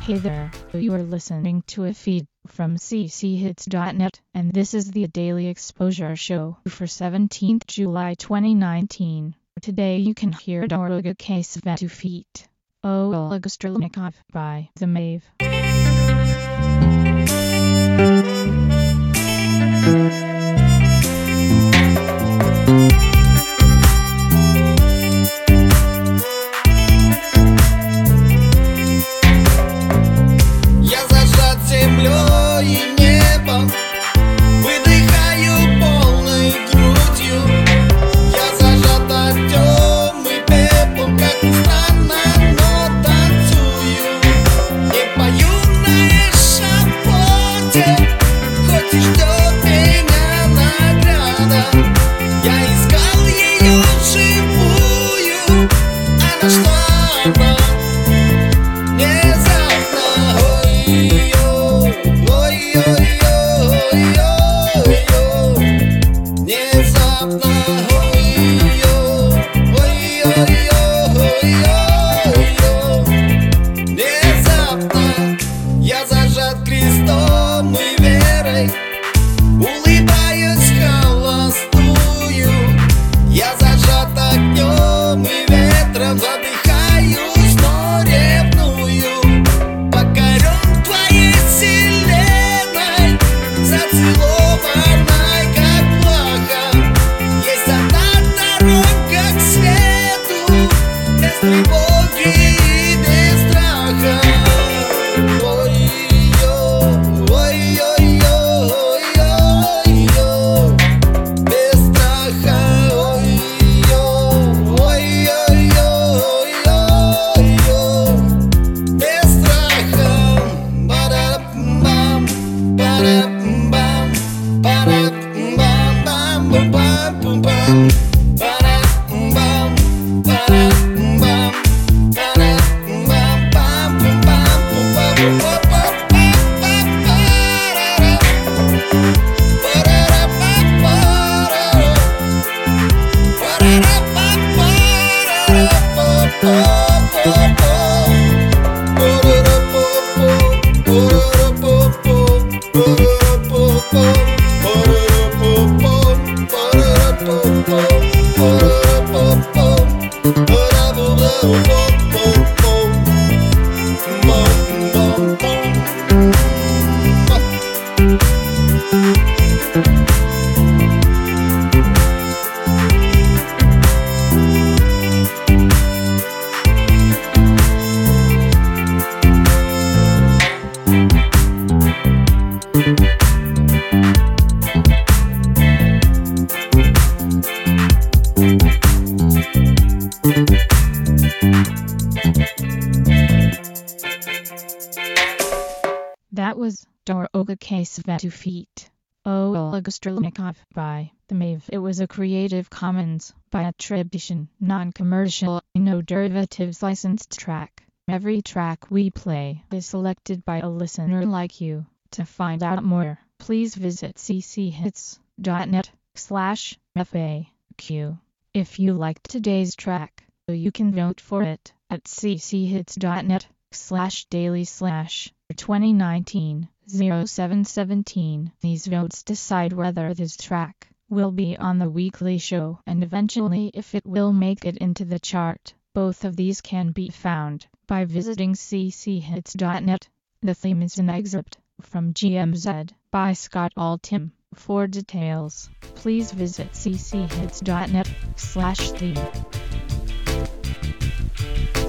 Hey there, you are listening to a feed from cchits.net, and this is the Daily Exposure Show for 17th July 2019. Today you can hear Doroga Svetoslav feat. Oleg Strelnikov by The Mave. Я зажат крестом и верой, улыбаюсь холостую. Я зажат огнем и ветром, задыхаюсь, но ревную. Покорен твоей вселенной, зацелованной, как плаха. Есть одна дорога к свету, без тревоги и без страха. That was Doroga Svetoslav feat. Oleg Strelnikov by The Mave. It was a Creative Commons by attribution, non-commercial, no derivatives licensed track. Every track we play is selected by a listener like you. To find out more, please visit cchits.net/FAQ. If you liked today's track, you can vote for it at cchits.net/daily/2019-0717. These votes decide whether this track will be on the weekly show and eventually if it will make it into the chart. Both of these can be found by visiting cchits.net. The theme is an excerpt from GMZ by Scott Altham. For details, please visit cchits.net/theme.